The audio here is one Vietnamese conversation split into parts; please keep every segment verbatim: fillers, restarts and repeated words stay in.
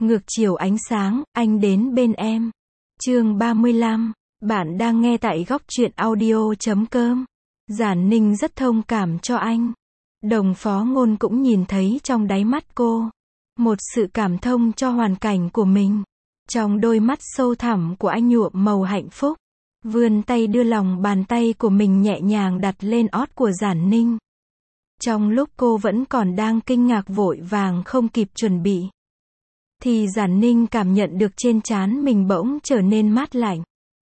Ngược chiều ánh sáng, anh đến bên em. Chương ba mươi lăm, bạn đang nghe tại góc truyện audio chấm com. Giản Ninh rất thông cảm cho anh. Đồng Phó Ngôn cũng nhìn thấy trong đáy mắt cô một sự cảm thông cho hoàn cảnh của mình. Trong đôi mắt sâu thẳm của anh nhuộm màu hạnh phúc. Vươn tay đưa lòng bàn tay của mình nhẹ nhàng đặt lên ót của Giản Ninh. Trong lúc cô vẫn còn đang kinh ngạc vội vàng không kịp chuẩn bị, thì Giản Ninh cảm nhận được trên trán mình bỗng trở nên mát lạnh.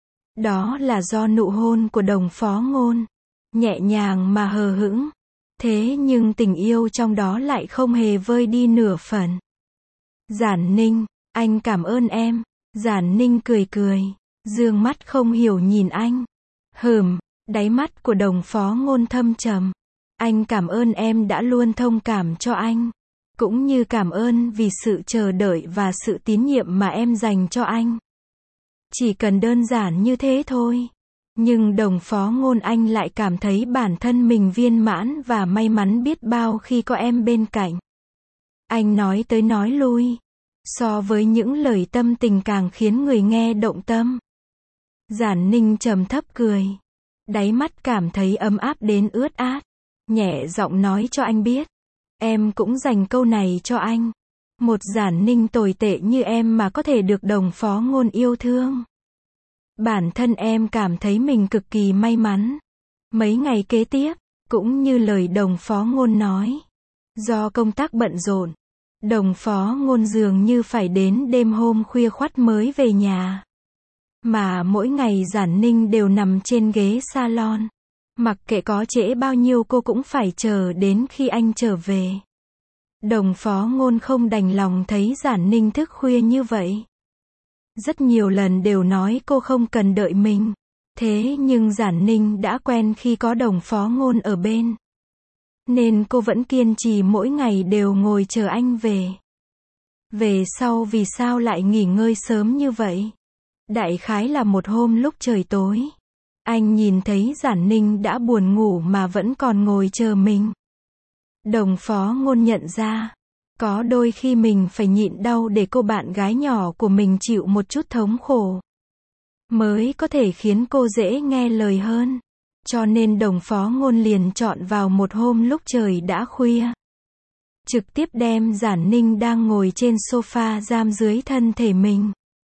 Đó là do nụ hôn của Đồng Phó Ngôn. Nhẹ nhàng mà hờ hững. Thế nhưng tình yêu trong đó lại không hề vơi đi nửa phần. Giản Ninh, anh cảm ơn em. Giản Ninh cười cười, dương mắt không hiểu nhìn anh. Hừm, đáy mắt của Đồng Phó Ngôn thâm trầm. Anh cảm ơn em đã luôn thông cảm cho anh. Cũng như cảm ơn vì sự chờ đợi và sự tín nhiệm mà em dành cho anh. Chỉ cần đơn giản như thế thôi. Nhưng Đồng Phó Ngôn anh lại cảm thấy bản thân mình viên mãn và may mắn biết bao khi có em bên cạnh. Anh nói tới nói lui. So với những lời tâm tình càng khiến người nghe động tâm. Giản Ninh trầm thấp cười. Đáy mắt cảm thấy ấm áp đến ướt át. Nhẹ giọng nói cho anh biết. Em cũng dành câu này cho anh. Một Giản Ninh tồi tệ như em mà có thể được Đồng Phó Ngôn yêu thương. Bản thân em cảm thấy mình cực kỳ may mắn. Mấy ngày kế tiếp, cũng như lời Đồng Phó Ngôn nói. Do công tác bận rộn, Đồng Phó Ngôn dường như phải đến đêm hôm khuya khoắt mới về nhà. Mà mỗi ngày Giản Ninh đều nằm trên ghế salon. Mặc kệ có trễ bao nhiêu cô cũng phải chờ đến khi anh trở về. Đồng Phó Ngôn không đành lòng thấy Giản Ninh thức khuya như vậy. Rất nhiều lần đều nói cô không cần đợi mình. Thế nhưng Giản Ninh đã quen khi có Đồng Phó Ngôn ở bên. Nên cô vẫn kiên trì mỗi ngày đều ngồi chờ anh về. Về sau vì sao lại nghỉ ngơi sớm như vậy? Đại khái là một hôm lúc trời tối. Anh nhìn thấy Giản Ninh đã buồn ngủ mà vẫn còn ngồi chờ mình. Đồng Phó Ngôn nhận ra. Có đôi khi mình phải nhịn đau để cô bạn gái nhỏ của mình chịu một chút thống khổ. Mới có thể khiến cô dễ nghe lời hơn. Cho nên Đồng Phó Ngôn liền chọn vào một hôm lúc trời đã khuya. Trực tiếp đem Giản Ninh đang ngồi trên sofa giam dưới thân thể mình.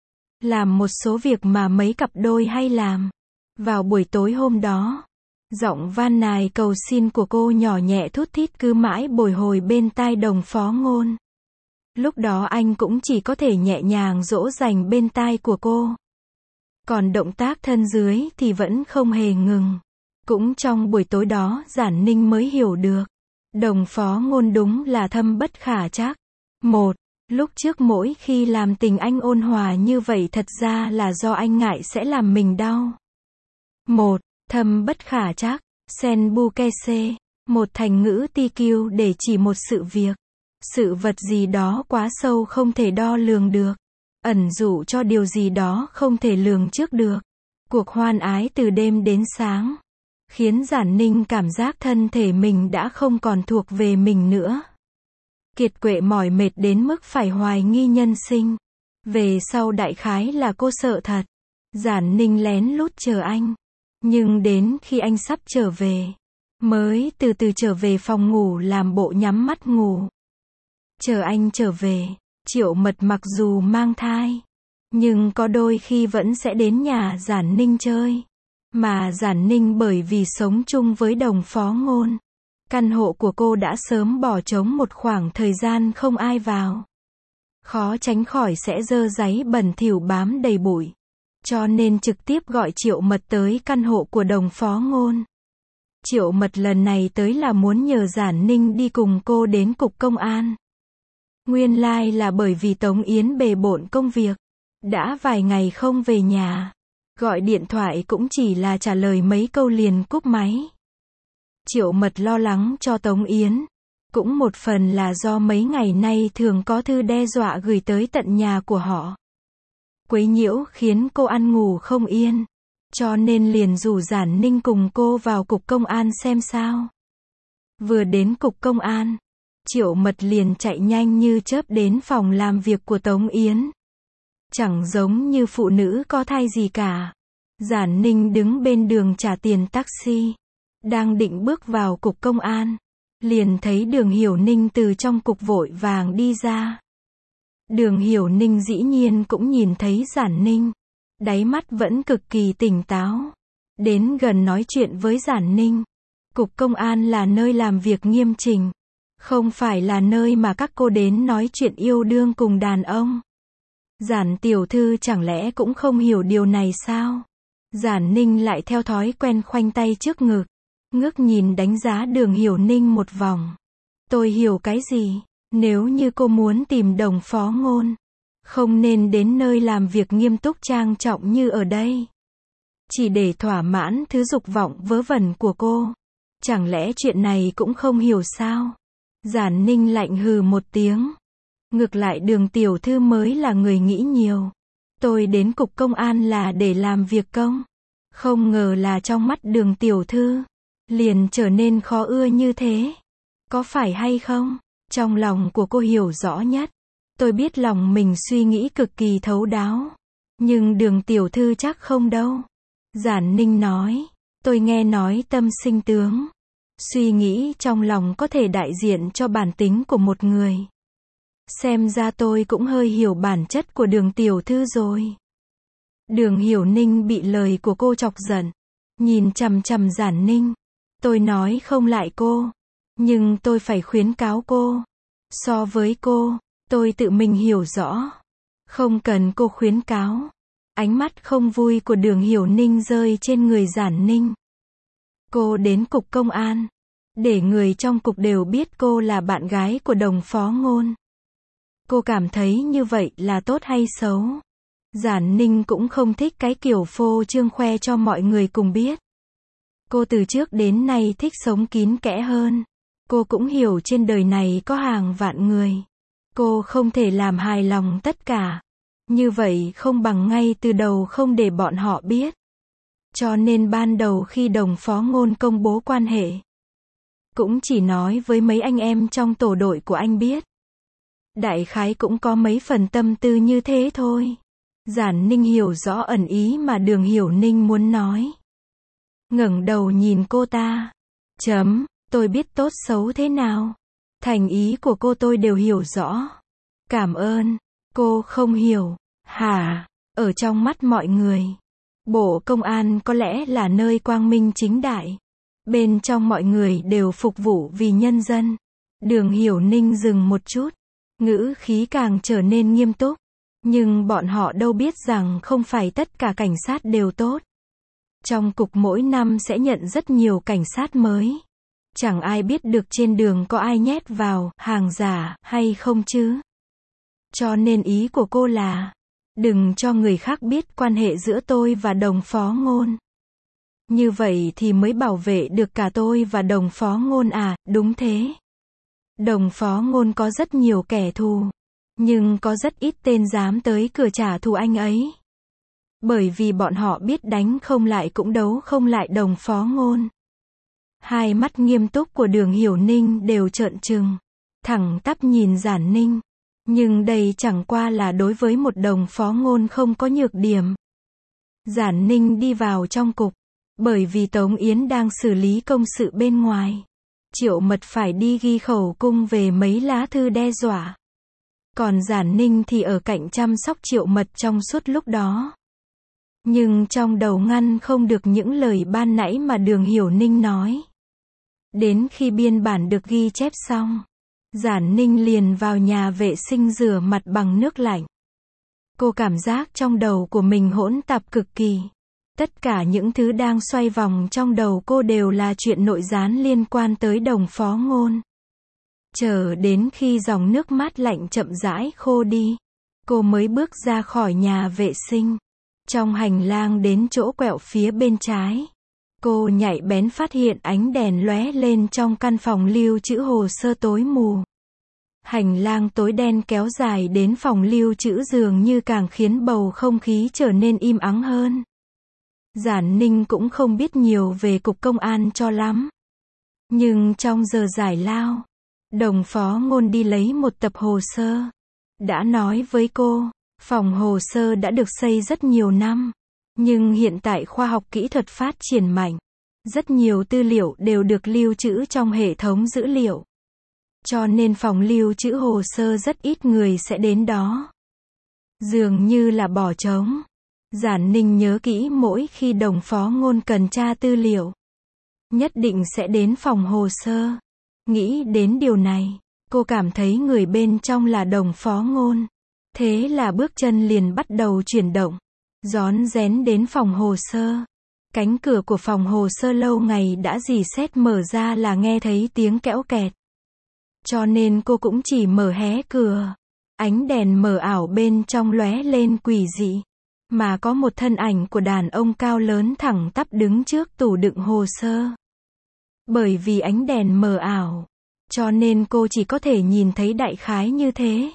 Làm một số việc mà mấy cặp đôi hay làm. Vào buổi tối hôm đó, giọng van nài cầu xin của cô nhỏ nhẹ thút thít cứ mãi bồi hồi bên tai Đồng Phó Ngôn. Lúc đó anh cũng chỉ có thể nhẹ nhàng dỗ dành bên tai của cô. Còn động tác thân dưới thì vẫn không hề ngừng. Cũng trong buổi tối đó Giản Ninh mới hiểu được. Đồng Phó Ngôn đúng là thâm bất khả trắc. Một, lúc trước mỗi khi làm tình anh ôn hòa như vậy thật ra là do anh ngại sẽ làm mình đau. Một, thâm bất khả trắc, sen bu ke se, một thành ngữ ti kiu để chỉ một sự việc. Sự vật gì đó quá sâu không thể đo lường được. Ẩn dụ cho điều gì đó không thể lường trước được. Cuộc hoan ái từ đêm đến sáng. Khiến Giản Ninh cảm giác thân thể mình đã không còn thuộc về mình nữa. Kiệt quệ mỏi mệt đến mức phải hoài nghi nhân sinh. Về sau đại khái là cô sợ thật. Giản Ninh lén lút chờ anh. Nhưng đến khi anh sắp trở về, mới từ từ trở về phòng ngủ làm bộ nhắm mắt ngủ. Chờ anh trở về, Triệu Mật mặc dù mang thai, nhưng có đôi khi vẫn sẽ đến nhà Giản Ninh chơi. Mà Giản Ninh bởi vì sống chung với Đồng Phó Ngôn, căn hộ của cô đã sớm bỏ trống một khoảng thời gian không ai vào. Khó tránh khỏi sẽ dơ dáy bẩn thỉu bám đầy bụi. Cho nên trực tiếp gọi Triệu Mật tới căn hộ của Đồng Phó Ngôn. Triệu Mật lần này tới là muốn nhờ Giản Ninh đi cùng cô đến cục công an. Nguyên lai là bởi vì Tống Yến bề bộn công việc. Đã vài ngày không về nhà. Gọi điện thoại cũng chỉ là trả lời mấy câu liền cúp máy. Triệu Mật lo lắng cho Tống Yến. Cũng một phần là do mấy ngày nay thường có thư đe dọa gửi tới tận nhà của họ. Quấy nhiễu khiến cô ăn ngủ không yên. Cho nên liền rủ Giản Ninh cùng cô vào cục công an xem sao. Vừa đến cục công an, Triệu Mật liền chạy nhanh như chớp đến phòng làm việc của Tống Yến. Chẳng giống như phụ nữ có thai gì cả. Giản Ninh đứng bên đường trả tiền taxi. Đang định bước vào cục công an. Liền thấy Đường Hiểu Ninh từ trong cục vội vàng đi ra. Đường Hiểu Ninh dĩ nhiên cũng nhìn thấy Giản Ninh. Đáy mắt vẫn cực kỳ tỉnh táo. Đến gần nói chuyện với Giản Ninh. Cục công an là nơi làm việc nghiêm chỉnh. Không phải là nơi mà các cô đến nói chuyện yêu đương cùng đàn ông. Giản tiểu thư chẳng lẽ cũng không hiểu điều này sao? Giản Ninh lại theo thói quen khoanh tay trước ngực. Ngước nhìn đánh giá Đường Hiểu Ninh một vòng. Tôi hiểu cái gì? Nếu như cô muốn tìm Đồng Phó Ngôn, không nên đến nơi làm việc nghiêm túc trang trọng như ở đây. Chỉ để thỏa mãn thứ dục vọng vớ vẩn của cô. Chẳng lẽ chuyện này cũng không hiểu sao? Giản Ninh lạnh hừ một tiếng. Ngược lại Đường tiểu thư mới là người nghĩ nhiều. Tôi đến cục công an là để làm việc công. Không ngờ là trong mắt Đường tiểu thư liền trở nên khó ưa như thế. Có phải hay không? Trong lòng của cô hiểu rõ nhất. Tôi biết lòng mình suy nghĩ cực kỳ thấu đáo. Nhưng Đường tiểu thư chắc không đâu. Giản Ninh nói. Tôi nghe nói tâm sinh tướng. Suy nghĩ trong lòng có thể đại diện cho bản tính của một người. Xem ra tôi cũng hơi hiểu bản chất của Đường tiểu thư rồi. Đường Hiểu Ninh bị lời của cô chọc giận. Nhìn chằm chằm Giản Ninh. Tôi nói không lại cô. Nhưng tôi phải khuyến cáo cô. So với cô, tôi tự mình hiểu rõ. Không cần cô khuyến cáo. Ánh mắt không vui của Đường Hiểu Ninh rơi trên người Giản Ninh. Cô đến cục công an. Để người trong cục đều biết cô là bạn gái của Đồng Phó Ngôn. Cô cảm thấy như vậy là tốt hay xấu? Giản Ninh cũng không thích cái kiểu phô trương khoe cho mọi người cùng biết. Cô từ trước đến nay thích sống kín kẽ hơn. Cô cũng hiểu trên đời này có hàng vạn người. Cô không thể làm hài lòng tất cả. Như vậy không bằng ngay từ đầu không để bọn họ biết. Cho nên ban đầu khi Đồng Phó Ngôn công bố quan hệ, cũng chỉ nói với mấy anh em trong tổ đội của anh biết. Đại khái cũng có mấy phần tâm tư như thế thôi. Giản Ninh hiểu rõ ẩn ý mà Đường Hiểu Ninh muốn nói. Ngẩng đầu nhìn cô ta. Chấm, tôi biết tốt xấu thế nào. Thành ý của cô tôi đều hiểu rõ. Cảm ơn. Cô không hiểu. Hả? Ở trong mắt mọi người, Bộ Công an có lẽ là nơi quang minh chính đại. Bên trong mọi người đều phục vụ vì nhân dân. Đường Hiểu Ninh dừng một chút. Ngữ khí càng trở nên nghiêm túc. Nhưng bọn họ đâu biết rằng không phải tất cả cảnh sát đều tốt. Trong cục mỗi năm sẽ nhận rất nhiều cảnh sát mới. Chẳng ai biết được trên đường có ai nhét vào hàng giả hay không chứ. Cho nên ý của cô là, đừng cho người khác biết quan hệ giữa tôi và Đồng Phó Ngôn. Như vậy thì mới bảo vệ được cả tôi và Đồng Phó Ngôn à? Đúng thế. Đồng Phó Ngôn có rất nhiều kẻ thù. Nhưng có rất ít tên dám tới cửa trả thù anh ấy. Bởi vì bọn họ biết đánh không lại cũng đấu không lại Đồng Phó Ngôn. Hai mắt nghiêm túc của Đường Hiểu Ninh đều trợn trừng. Thẳng tắp nhìn Giản Ninh. Nhưng đây chẳng qua là đối với một Đồng Phó Ngôn không có nhược điểm. Giản Ninh đi vào trong cục. Bởi vì Tống Yến đang xử lý công sự bên ngoài. Triệu Mật phải đi ghi khẩu cung về mấy lá thư đe dọa. Còn Giản Ninh thì ở cạnh chăm sóc Triệu Mật trong suốt lúc đó. Nhưng trong đầu ngăn không được những lời ban nãy mà Đường Hiểu Ninh nói. Đến khi biên bản được ghi chép xong, Giản Ninh liền vào nhà vệ sinh rửa mặt bằng nước lạnh. Cô cảm giác trong đầu của mình hỗn tạp cực kỳ. Tất cả những thứ đang xoay vòng trong đầu cô đều là chuyện nội gián liên quan tới Đồng Phó Ngôn. Chờ đến khi dòng nước mát lạnh chậm rãi khô đi, cô mới bước ra khỏi nhà vệ sinh. Trong hành lang đến chỗ quẹo phía bên trái, cô nhạy bén phát hiện ánh đèn lóe lên trong căn phòng lưu trữ hồ sơ tối mù. Hành lang tối đen kéo dài đến phòng lưu trữ dường như càng khiến bầu không khí trở nên im ắng hơn. Giản Ninh cũng không biết nhiều về cục công an cho lắm. Nhưng trong giờ giải lao, Đồng Phó Ngôn đi lấy một tập hồ sơ. Đã nói với cô, phòng hồ sơ đã được xây rất nhiều năm. Nhưng hiện tại khoa học kỹ thuật phát triển mạnh. Rất nhiều tư liệu đều được lưu trữ trong hệ thống dữ liệu. Cho nên phòng lưu trữ hồ sơ rất ít người sẽ đến đó. Dường như là bỏ trống. Giản Ninh nhớ kỹ mỗi khi Đồng Phó Ngôn cần tra tư liệu, nhất định sẽ đến phòng hồ sơ. Nghĩ đến điều này, cô cảm thấy người bên trong là Đồng Phó Ngôn. Thế là bước chân liền bắt đầu chuyển động, rón rén đến phòng hồ sơ. Cánh cửa của phòng hồ sơ lâu ngày đã rỉ sét mở ra là nghe thấy tiếng kẽo kẹt. Cho nên cô cũng chỉ mở hé cửa. Ánh đèn mờ ảo bên trong lóe lên quỷ dị. Mà có một thân ảnh của đàn ông cao lớn thẳng tắp đứng trước tủ đựng hồ sơ. Bởi vì ánh đèn mờ ảo, cho nên cô chỉ có thể nhìn thấy đại khái như thế.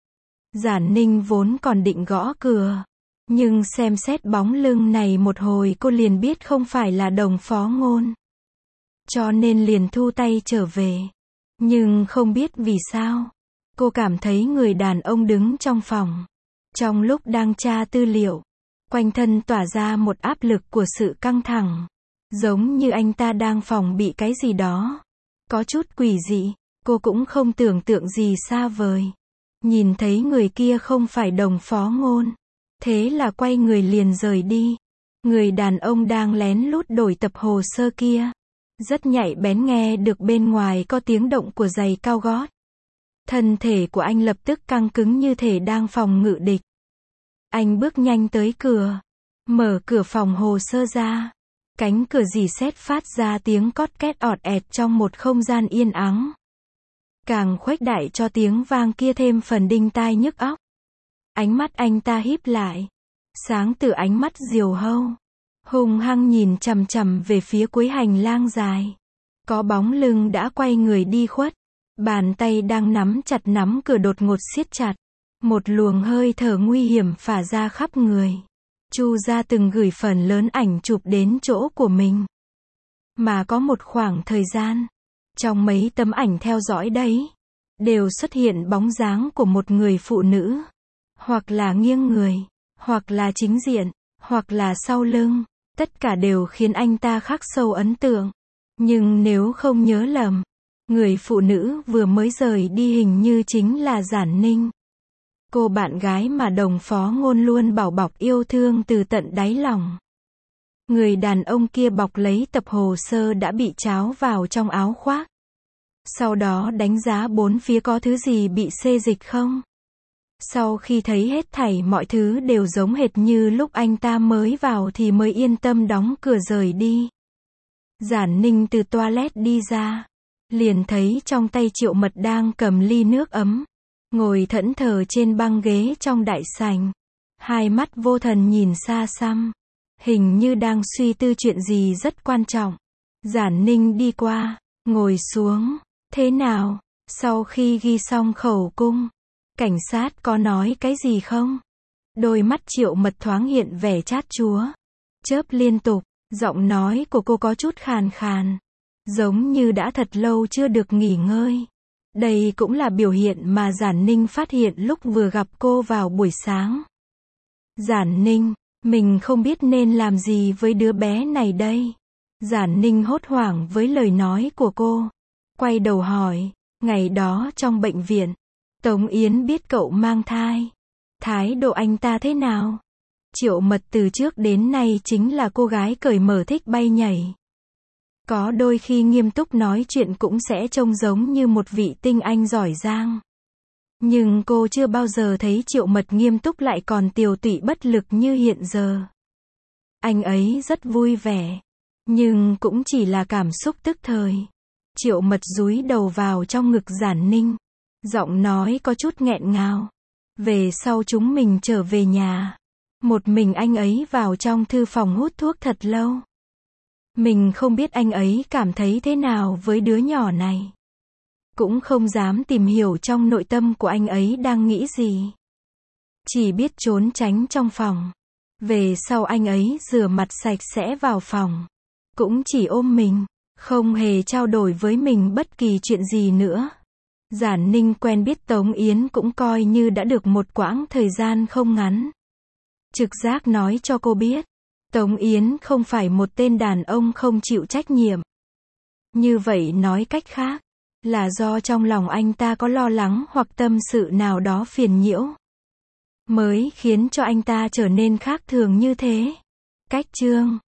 Giản Ninh vốn còn định gõ cửa. Nhưng xem xét bóng lưng này một hồi cô liền biết không phải là Đồng Phó Ngôn. Cho nên liền thu tay trở về. Nhưng không biết vì sao, cô cảm thấy người đàn ông đứng trong phòng. Trong lúc đang tra tư liệu, quanh thân tỏa ra một áp lực của sự căng thẳng. Giống như anh ta đang phòng bị cái gì đó. Có chút quỷ dị, cô cũng không tưởng tượng gì xa vời. Nhìn thấy người kia không phải Đồng Phó Ngôn. Thế là quay người liền rời đi. Người đàn ông đang lén lút đổi tập hồ sơ kia. Rất nhạy bén nghe được bên ngoài có tiếng động của giày cao gót. Thân thể của anh lập tức căng cứng như thể đang phòng ngự địch. Anh bước nhanh tới cửa. Mở cửa phòng hồ sơ ra. Cánh cửa rỉ sét phát ra tiếng cót két ọt ẹt trong một không gian yên ắng. Càng khuếch đại cho tiếng vang kia thêm phần đinh tai nhức óc. Ánh mắt anh ta híp lại. Sáng từ ánh mắt diều hâu. Hung hăng nhìn chằm chằm về phía cuối hành lang dài. Có bóng lưng đã quay người đi khuất. Bàn tay đang nắm chặt nắm cửa đột ngột siết chặt. Một luồng hơi thở nguy hiểm phả ra khắp người. Chu Gia từng gửi phần lớn ảnh chụp đến chỗ của mình. Mà có một khoảng thời gian, trong mấy tấm ảnh theo dõi đấy, đều xuất hiện bóng dáng của một người phụ nữ. Hoặc là nghiêng người, hoặc là chính diện, hoặc là sau lưng. Tất cả đều khiến anh ta khắc sâu ấn tượng. Nhưng nếu không nhớ lầm, người phụ nữ vừa mới rời đi hình như chính là Giản Ninh. Cô bạn gái mà Đồng Phó Ngôn luôn bảo bọc yêu thương từ tận đáy lòng. Người đàn ông kia bọc lấy tập hồ sơ đã bị tráo vào trong áo khoác. Sau đó đánh giá bốn phía có thứ gì bị xê dịch không. Sau khi thấy hết thảy mọi thứ đều giống hệt như lúc anh ta mới vào thì mới yên tâm đóng cửa rời đi. Giản Ninh từ toilet đi ra. Liền thấy trong tay Triệu Mật đang cầm ly nước ấm. Ngồi thẫn thờ trên băng ghế trong đại sảnh. Hai mắt vô thần nhìn xa xăm. Hình như đang suy tư chuyện gì rất quan trọng. Giản Ninh đi qua, ngồi xuống. Thế nào? Sau khi ghi xong khẩu cung, cảnh sát có nói cái gì không? Đôi mắt Triệu Mật thoáng hiện vẻ chát chúa. Chớp liên tục, giọng nói của cô có chút khàn khàn. Giống như đã thật lâu chưa được nghỉ ngơi. Đây cũng là biểu hiện mà Giản Ninh phát hiện lúc vừa gặp cô vào buổi sáng. Giản Ninh, mình không biết nên làm gì với đứa bé này đây. Giản Ninh hốt hoảng với lời nói của cô. Quay đầu hỏi, ngày đó trong bệnh viện, Tống Yến biết cậu mang thai. Thái độ anh ta thế nào? Triệu Mật từ trước đến nay chính là cô gái cởi mở thích bay nhảy. Có đôi khi nghiêm túc nói chuyện cũng sẽ trông giống như một vị tinh anh giỏi giang. Nhưng cô chưa bao giờ thấy Triệu Mật nghiêm túc lại còn tiều tụy bất lực như hiện giờ. Anh ấy rất vui vẻ, nhưng cũng chỉ là cảm xúc tức thời. Triệu Mật dúi đầu vào trong ngực Giản Ninh. Giọng nói có chút nghẹn ngào. Về sau chúng mình trở về nhà. Một mình anh ấy vào trong thư phòng hút thuốc thật lâu. Mình không biết anh ấy cảm thấy thế nào với đứa nhỏ này. Cũng không dám tìm hiểu trong nội tâm của anh ấy đang nghĩ gì. Chỉ biết trốn tránh trong phòng. Về sau anh ấy rửa mặt sạch sẽ vào phòng. Cũng chỉ ôm mình, không hề trao đổi với mình bất kỳ chuyện gì nữa. Giản Ninh quen biết Tống Yến cũng coi như đã được một quãng thời gian không ngắn. Trực giác nói cho cô biết, Tống Yến không phải một tên đàn ông không chịu trách nhiệm. Như vậy nói cách khác, là do trong lòng anh ta có lo lắng hoặc tâm sự nào đó phiền nhiễu, mới khiến cho anh ta trở nên khác thường như thế. Cách chương